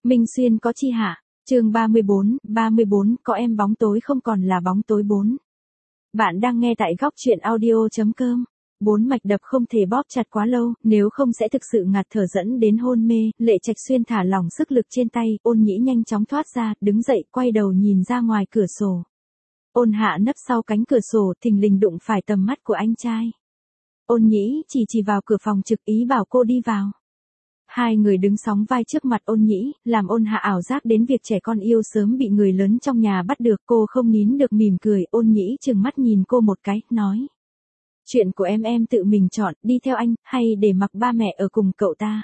Minh Xuyên có chi hạ, chương 34, có em bóng tối không còn là bóng tối 4. Bạn đang nghe tại góc truyện audio.com. 4 mạch đập không thể bóp chặt quá lâu, nếu không sẽ thực sự ngạt thở dẫn đến hôn mê. Lệ Trạch Xuyên thả lỏng sức lực trên tay, Ôn Nhĩ nhanh chóng thoát ra, đứng dậy, quay đầu nhìn ra ngoài cửa sổ. Ôn Hạ nấp sau cánh cửa sổ, thình lình đụng phải tầm mắt của anh trai. Ôn Nhĩ chỉ vào cửa phòng trực, ý bảo cô đi vào. Hai người đứng sóng vai trước mặt Ôn Nhĩ, làm Ôn Hạ ảo giác đến việc trẻ con yêu sớm bị người lớn trong nhà bắt được. Cô không nín được mỉm cười. Ôn Nhĩ trừng mắt nhìn cô một cái, nói: Chuyện của em tự mình chọn, đi theo anh, hay để mặc ba mẹ ở cùng cậu ta.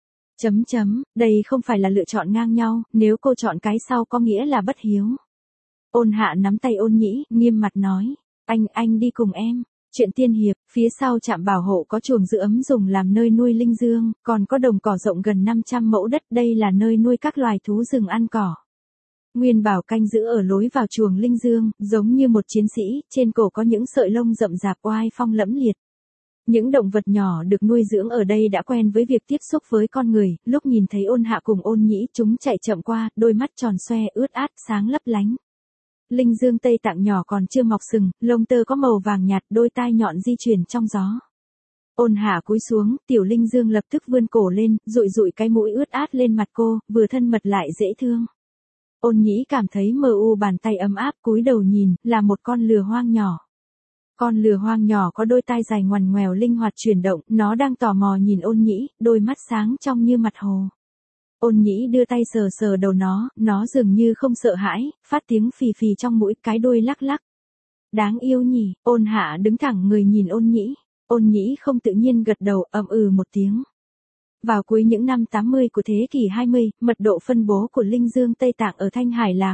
Đây không phải là lựa chọn ngang nhau, nếu cô chọn cái sau có nghĩa là bất hiếu. Ôn Hạ nắm tay Ôn Nhĩ, nghiêm mặt nói: Anh đi cùng em. Chuyện tiên hiệp, phía sau trạm bảo hộ có chuồng giữ ấm dùng làm nơi nuôi linh dương, còn có đồng cỏ rộng gần 500 mẫu đất, đây là nơi nuôi các loài thú rừng ăn cỏ. Nguyên Bảo canh giữ ở lối vào chuồng linh dương, giống như một chiến sĩ, trên cổ có những sợi lông rậm rạp oai phong lẫm liệt. Những động vật nhỏ được nuôi dưỡng ở đây đã quen với việc tiếp xúc với con người, lúc nhìn thấy Ôn Hạ cùng Ôn Nhĩ, chúng chạy chậm qua, đôi mắt tròn xoe ướt át, sáng lấp lánh. Linh dương Tây Tạng nhỏ còn chưa mọc sừng, lông tơ có màu vàng nhạt, đôi tai nhọn di chuyển trong gió. Ôn Hạ cúi xuống, tiểu linh dương lập tức vươn cổ lên, dụi cái mũi ướt át lên mặt cô, vừa thân mật lại dễ thương. Ôn Nhĩ cảm thấy mờ u, bàn tay ấm áp, cúi đầu nhìn, là một con lừa hoang nhỏ. Con lừa hoang nhỏ có đôi tai dài ngoằn ngoèo linh hoạt chuyển động, nó đang tò mò nhìn Ôn Nhĩ, đôi mắt sáng trong như mặt hồ. Ôn Nhĩ đưa tay sờ đầu nó dường như không sợ hãi, phát tiếng phì phì trong mũi, cái đuôi lắc lắc. Đáng yêu nhỉ. Ôn Hạ đứng thẳng người nhìn Ôn Nhĩ. Ôn Nhĩ không tự nhiên gật đầu, một tiếng. Vào cuối những năm 80 của thế kỷ 20, mật độ phân bố của linh dương Tây Tạng ở Thanh Hải là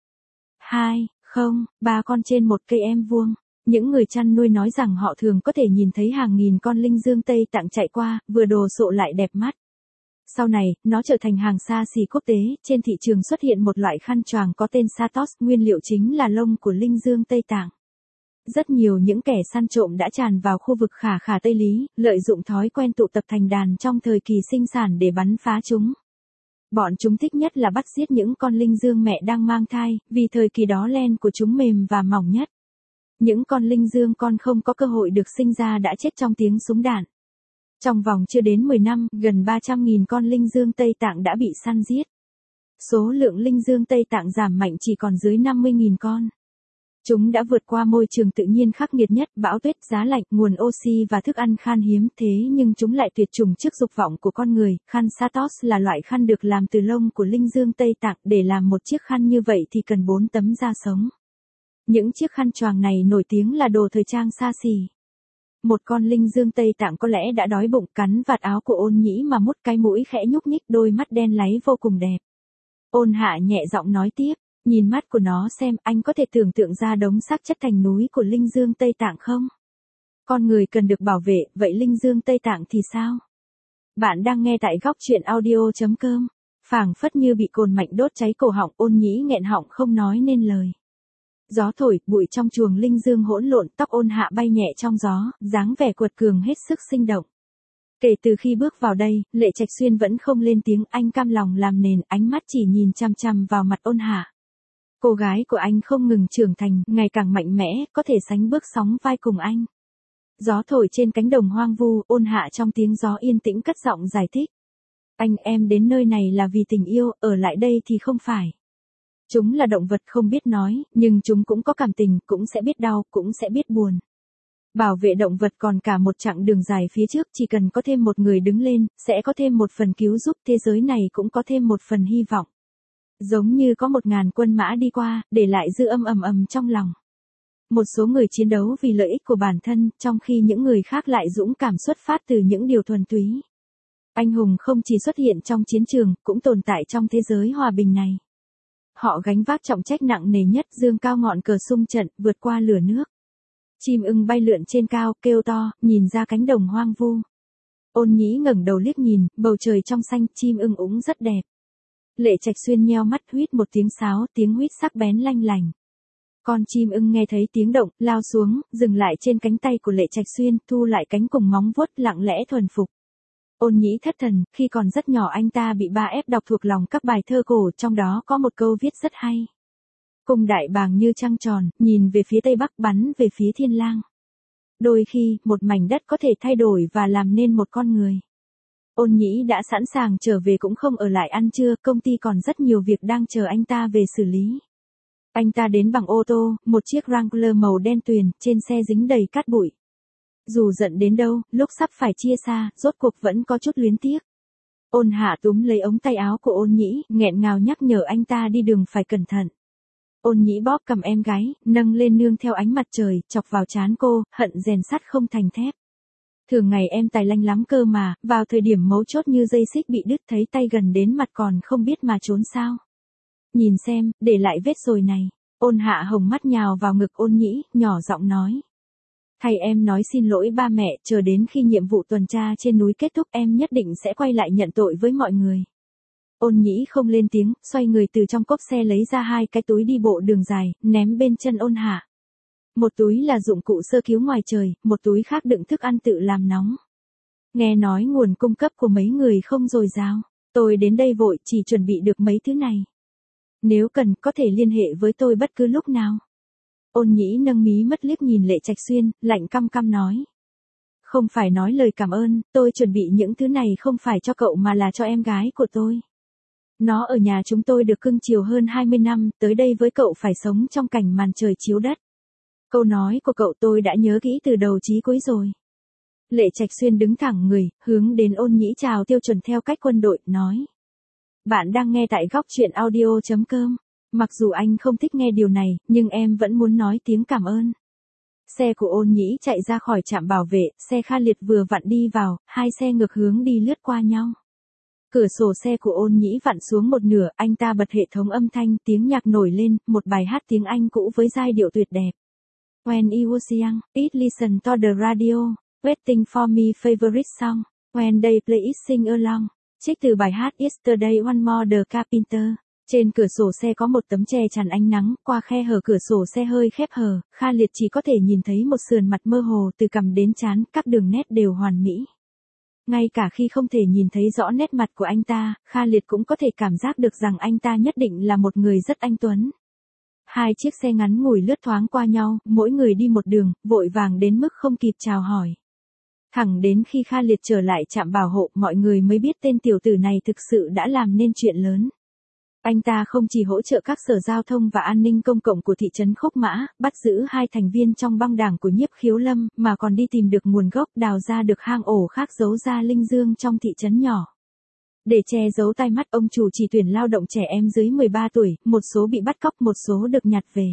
3 con trên một cây em vuông. Những người chăn nuôi nói rằng họ thường có thể nhìn thấy hàng nghìn con linh dương Tây Tạng chạy qua, vừa đồ sộ lại đẹp mắt. Sau này, nó trở thành hàng xa xỉ quốc tế, trên thị trường xuất hiện một loại khăn choàng có tên Satos, nguyên liệu chính là lông của linh dương Tây Tạng. Rất nhiều những kẻ săn trộm đã tràn vào khu vực khả Tây Lý, lợi dụng thói quen tụ tập thành đàn trong thời kỳ sinh sản để bắn phá chúng. Bọn chúng thích nhất là bắt giết những con linh dương mẹ đang mang thai, vì thời kỳ đó len của chúng mềm và mỏng nhất. Những con linh dương con không có cơ hội được sinh ra đã chết trong tiếng súng đạn. Trong vòng chưa đến 10 năm, gần 300.000 con linh dương Tây Tạng đã bị săn giết. Số lượng linh dương Tây Tạng giảm mạnh chỉ còn dưới 50.000 con. Chúng đã vượt qua môi trường tự nhiên khắc nghiệt nhất, bão tuyết, giá lạnh, nguồn oxy và thức ăn khan hiếm, thế nhưng chúng lại tuyệt chủng trước dục vọng của con người. Khăn Satos là loại khăn được làm từ lông của linh dương Tây Tạng, để làm một chiếc khăn như vậy thì cần 4 tấm da sống. Những chiếc khăn choàng này nổi tiếng là đồ thời trang xa xỉ. Một con linh dương Tây Tạng có lẽ đã đói bụng, cắn vạt áo của Ôn Nhĩ mà mút cái mũi khẽ nhúc nhích, đôi mắt đen láy vô cùng đẹp. Ôn Hạ nhẹ giọng nói tiếp, nhìn mắt của nó xem, anh có thể tưởng tượng ra đống xác chất thành núi của linh dương Tây Tạng không? Con người cần được bảo vệ, vậy linh dương Tây Tạng thì sao? Bạn đang nghe tại góc truyện audio.com. Phảng phất như bị cồn mạnh đốt cháy cổ họng, Ôn Nhĩ nghẹn họng không nói nên lời. Gió thổi, bụi trong chuồng linh dương hỗn lộn, tóc Ôn Hạ bay nhẹ trong gió, dáng vẻ quật cường hết sức sinh động. Kể từ khi bước vào đây, Lệ Trạch Xuyên vẫn không lên tiếng, anh cam lòng làm nền, ánh mắt chỉ nhìn chằm chằm vào mặt Ôn Hạ. Cô gái của anh không ngừng trưởng thành, ngày càng mạnh mẽ, có thể sánh bước sóng vai cùng anh. Gió thổi trên cánh đồng hoang vu, Ôn Hạ trong tiếng gió yên tĩnh cất giọng giải thích. Em đến nơi này là vì tình yêu, ở lại đây thì không phải. Chúng là động vật không biết nói, nhưng chúng cũng có cảm tình, cũng sẽ biết đau, cũng sẽ biết buồn. Bảo vệ động vật còn cả một chặng đường dài phía trước, chỉ cần có thêm một người đứng lên, sẽ có thêm một phần cứu giúp, thế giới này cũng có thêm một phần hy vọng. Giống như có 1.000 quân mã đi qua, để lại dư âm ầm trong lòng. Một số người chiến đấu vì lợi ích của bản thân, trong khi những người khác lại dũng cảm xuất phát từ những điều thuần túy. Anh hùng không chỉ xuất hiện trong chiến trường, cũng tồn tại trong thế giới hòa bình này. Họ gánh vác trọng trách nặng nề nhất, dương cao ngọn cờ xung trận, vượt qua lửa nước. Chim ưng bay lượn trên cao, kêu to, nhìn ra cánh đồng hoang vu. Ôn Nhĩ ngẩng đầu liếc nhìn, bầu trời trong xanh, chim ưng úng rất đẹp. Lệ Trạch Xuyên nheo mắt, huýt một tiếng sáo, tiếng huýt sắc bén lanh lành. Con chim ưng nghe thấy tiếng động, lao xuống, dừng lại trên cánh tay của Lệ Trạch Xuyên, thu lại cánh cùng móng vuốt, lặng lẽ thuần phục. Ôn Nhĩ thất thần, khi còn rất nhỏ anh ta bị ba ép đọc thuộc lòng các bài thơ cổ, trong đó có một câu viết rất hay. Cung đại bàng như trăng tròn, nhìn về phía tây bắc bắn về phía thiên lang. Đôi khi, một mảnh đất có thể thay đổi và làm nên một con người. Ôn Nhĩ đã sẵn sàng trở về cũng không ở lại ăn trưa, công ty còn rất nhiều việc đang chờ anh ta về xử lý. Anh ta đến bằng ô tô, một chiếc Wrangler màu đen tuyền, trên xe dính đầy cát bụi. Dù giận đến đâu, lúc sắp phải chia xa, rốt cuộc vẫn có chút luyến tiếc. Ôn Hạ túm lấy ống tay áo của Ôn Nhĩ, nghẹn ngào nhắc nhở anh ta đi đường phải cẩn thận. Ôn Nhĩ bóp cầm em gái, nâng lên nương theo ánh mặt trời, chọc vào trán cô, hận rèn sắt không thành thép. Thường ngày em tài lanh lắm cơ mà, vào thời điểm mấu chốt như dây xích bị đứt thấy tay gần đến mặt còn không biết mà trốn sao. Nhìn xem, để lại vết rồi này. Ôn Hạ hồng mắt nhào vào ngực Ôn Nhĩ, nhỏ giọng nói. Thầy em nói xin lỗi ba mẹ, chờ đến khi nhiệm vụ tuần tra trên núi kết thúc em nhất định sẽ quay lại nhận tội với mọi người. Ôn Nhĩ không lên tiếng, xoay người từ trong cốp xe lấy ra 2 cái túi đi bộ đường dài, ném bên chân Ôn Hạ. Một túi là dụng cụ sơ cứu ngoài trời, một túi khác đựng thức ăn tự làm nóng. Nghe nói nguồn cung cấp của mấy người không dồi dào, tôi đến đây vội chỉ chuẩn bị được mấy thứ này. Nếu cần có thể liên hệ với tôi bất cứ lúc nào. Ôn Nhĩ nâng mí mắt liếc nhìn Lệ Trạch Xuyên, lạnh căm căm nói. Không phải nói lời cảm ơn, tôi chuẩn bị những thứ này không phải cho cậu mà là cho em gái của tôi. Nó ở nhà chúng tôi được cưng chiều hơn 20 năm, tới đây với cậu phải sống trong cảnh màn trời chiếu đất. Câu nói của cậu tôi đã nhớ kỹ từ đầu chí cuối rồi. Lệ Trạch Xuyên đứng thẳng người, hướng đến Ôn Nhĩ chào tiêu chuẩn theo cách quân đội, nói. Bạn đang nghe tại góc truyện audio.com. Mặc dù anh không thích nghe điều này, nhưng em vẫn muốn nói tiếng cảm ơn. Xe của Ôn Nhĩ chạy ra khỏi trạm bảo vệ, xe Kha Liệt vừa vặn đi vào, hai xe ngược hướng đi lướt qua nhau. Cửa sổ xe của Ôn Nhĩ vặn xuống một nửa, anh ta bật hệ thống âm thanh, tiếng nhạc nổi lên, một bài hát tiếng Anh cũ với giai điệu tuyệt đẹp. When you was young, it listen to the radio, waiting for me favorite song, when they play it sing along. Trích từ bài hát Yesterday One More the Carpenter. Trên cửa sổ xe có một tấm che chắn ánh nắng, qua khe hở cửa sổ xe hơi khép hờ, Kha Liệt chỉ có thể nhìn thấy một sườn mặt mơ hồ từ cằm đến trán, các đường nét đều hoàn mỹ. Ngay cả khi không thể nhìn thấy rõ nét mặt của anh ta, Kha Liệt cũng có thể cảm giác được rằng anh ta nhất định là một người rất anh tuấn. Hai chiếc xe ngắn ngủi lướt thoáng qua nhau, mỗi người đi một đường, vội vàng đến mức không kịp chào hỏi. Thẳng đến khi Kha Liệt trở lại trạm bảo hộ, mọi người mới biết tên tiểu tử này thực sự đã làm nên chuyện lớn. Anh ta không chỉ hỗ trợ các sở giao thông và an ninh công cộng của thị trấn Khúc Mã, bắt giữ 2 thành viên trong băng đảng của Nhiếp Khiếu Lâm, mà còn đi tìm được nguồn gốc, đào ra được hang ổ khác giấu ra linh dương trong thị trấn nhỏ. Để che giấu tai mắt, ông chủ chỉ tuyển lao động trẻ em dưới 13 tuổi, một số bị bắt cóc, một số được nhặt về.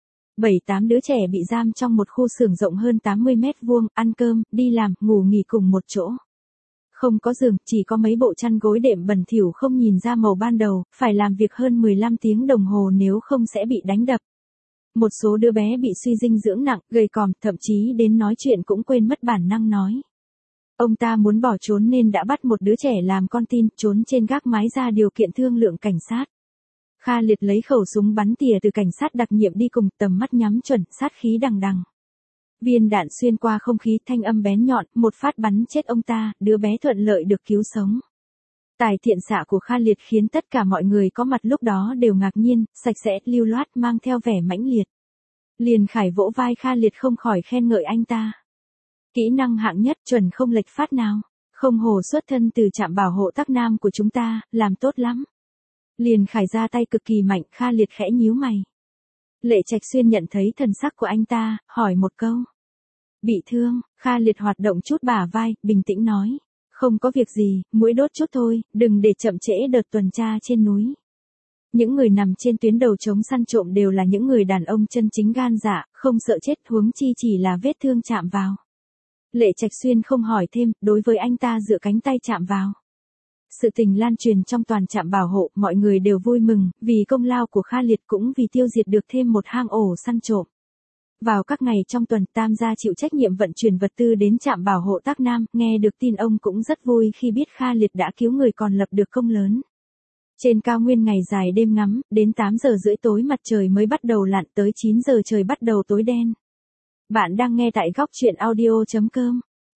7-8 đứa trẻ bị giam trong một khu xưởng rộng hơn 80 mét vuông, ăn cơm, đi làm, ngủ nghỉ cùng một chỗ. Không có giường, chỉ có mấy bộ chăn gối đệm bẩn thỉu không nhìn ra màu ban đầu, phải làm việc hơn 15 tiếng đồng hồ nếu không sẽ bị đánh đập. Một số đứa bé bị suy dinh dưỡng nặng, gầy còm, thậm chí đến nói chuyện cũng quên mất bản năng nói. Ông ta muốn bỏ trốn nên đã bắt một đứa trẻ làm con tin, trốn trên gác mái ra điều kiện thương lượng cảnh sát. Kha Liệt lấy khẩu súng bắn tỉa từ cảnh sát đặc nhiệm đi cùng, tầm mắt nhắm chuẩn, sát khí đằng đằng. Viên đạn xuyên qua không khí, thanh âm bén nhọn, một phát bắn chết ông ta, đứa bé thuận lợi được cứu sống. Tài thiện xạ của Kha Liệt khiến tất cả mọi người có mặt lúc đó đều ngạc nhiên, sạch sẽ, lưu loát, mang theo vẻ mãnh liệt. Liền Khải vỗ vai Kha Liệt không khỏi khen ngợi anh ta. Kỹ năng hạng nhất, chuẩn không lệch phát nào. Không hổ xuất thân từ trạm bảo hộ Tắc Nam của chúng ta, làm tốt lắm. Liền Khải ra tay cực kỳ mạnh, Kha Liệt khẽ nhíu mày. Lệ Trạch Xuyên nhận thấy thần sắc của anh ta, hỏi một câu. Bị thương, Kha Liệt hoạt động chút bả vai, bình tĩnh nói. Không có việc gì, muỗi đốt chút thôi, đừng để chậm trễ đợt tuần tra trên núi. Những người nằm trên tuyến đầu chống săn trộm đều là những người đàn ông chân chính gan dạ, không sợ chết, huống chi chỉ là vết thương chạm vào. Lệ Trạch Xuyên không hỏi thêm, đối với anh ta dựa cánh tay chạm vào. Sự tình lan truyền trong toàn trạm bảo hộ, mọi người đều vui mừng, vì công lao của Kha Liệt cũng vì tiêu diệt được thêm một hang ổ săn trộm. Vào các ngày trong tuần, Tam gia chịu trách nhiệm vận chuyển vật tư đến trạm bảo hộ Tắc Nam, nghe được tin ông cũng rất vui khi biết Kha Liệt đã cứu người còn lập được công lớn. Trên cao nguyên ngày dài đêm ngắm, đến 8 giờ rưỡi tối mặt trời mới bắt đầu lặn, tới 9 giờ trời bắt đầu tối đen. Bạn đang nghe tại góc truyện audio.com.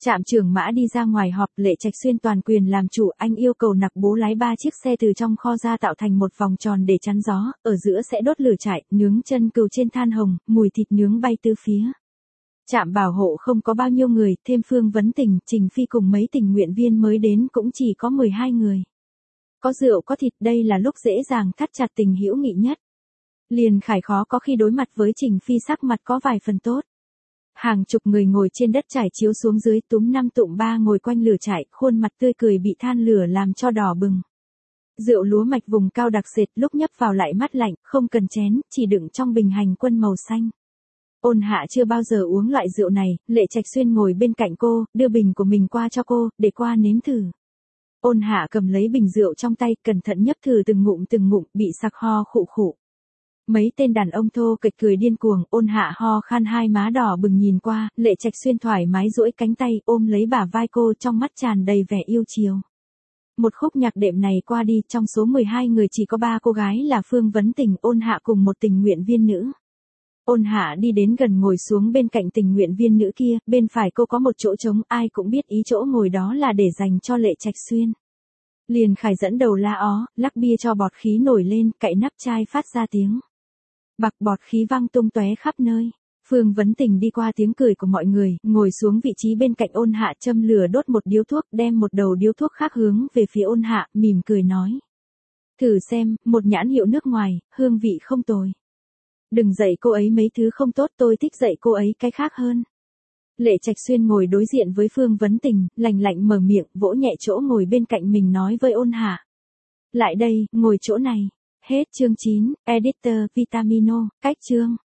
Trạm trưởng Mã đi ra ngoài họp, Lệ Trạch Xuyên toàn quyền làm chủ, anh yêu cầu Nặc Bố lái 3 chiếc xe từ trong kho ra tạo thành một vòng tròn để chắn gió, ở giữa sẽ đốt lửa trại, nướng chân cừu trên than hồng, mùi thịt nướng bay tứ phía. Trạm bảo hộ không có bao nhiêu người, thêm Phương Vấn Tình, Trình Phi cùng mấy tình nguyện viên mới đến cũng chỉ có 12 người. Có rượu có thịt, đây là lúc dễ dàng thắt chặt tình hữu nghị nhất. Liền Khải khó có khi đối mặt với Trình Phi sắc mặt có vài phần tốt. Hàng chục người ngồi trên đất trải chiếu xuống dưới, túm 5 tụm 3 ngồi quanh lửa trại, khuôn mặt tươi cười bị than lửa làm cho đỏ bừng. Rượu lúa mạch vùng cao đặc sệt, lúc nhấp vào lại mát lạnh, không cần chén, chỉ đựng trong bình hành quân màu xanh. Ôn Hạ chưa bao giờ uống loại rượu này, Lệ Trạch Xuyên ngồi bên cạnh cô, đưa bình của mình qua cho cô, để qua nếm thử. Ôn Hạ cầm lấy bình rượu trong tay, cẩn thận nhấp thử từng ngụm, bị sặc ho khụ khụ. Mấy tên đàn ông thô kịch cười điên cuồng, Ôn Hạ ho khan, hai má đỏ bừng nhìn qua, Lệ Trạch Xuyên thoải mái duỗi cánh tay, ôm lấy bả vai cô, trong mắt tràn đầy vẻ yêu chiều. Một khúc nhạc đệm này qua đi, trong số 12 người chỉ có 3 cô gái là Phương Vấn Tình, Ôn Hạ cùng một tình nguyện viên nữ. Ôn Hạ đi đến gần ngồi xuống bên cạnh tình nguyện viên nữ kia, bên phải cô có một chỗ trống, ai cũng biết ý chỗ ngồi đó là để dành cho Lệ Trạch Xuyên. Liền Khải dẫn đầu la ó, lắc bia cho bọt khí nổi lên, cạy nắp chai phát ra tiếng bạc, bọt khí văng tung tóe khắp nơi. Phương Vấn Tình đi qua tiếng cười của mọi người, ngồi xuống vị trí bên cạnh Ôn Hạ, châm lửa đốt một điếu thuốc, đem một đầu điếu thuốc khác hướng về phía Ôn Hạ, mỉm cười nói. Thử xem, một nhãn hiệu nước ngoài, hương vị không tồi. Đừng dạy cô ấy mấy thứ không tốt, tôi thích dạy cô ấy cái khác hơn. Lệ Trạch Xuyên ngồi đối diện với Phương Vấn Tình, lạnh lạnh mở miệng, vỗ nhẹ chỗ ngồi bên cạnh mình nói với Ôn Hạ. Lại đây, ngồi chỗ này. Hết chương 9, Editor Vitamino, cách chương.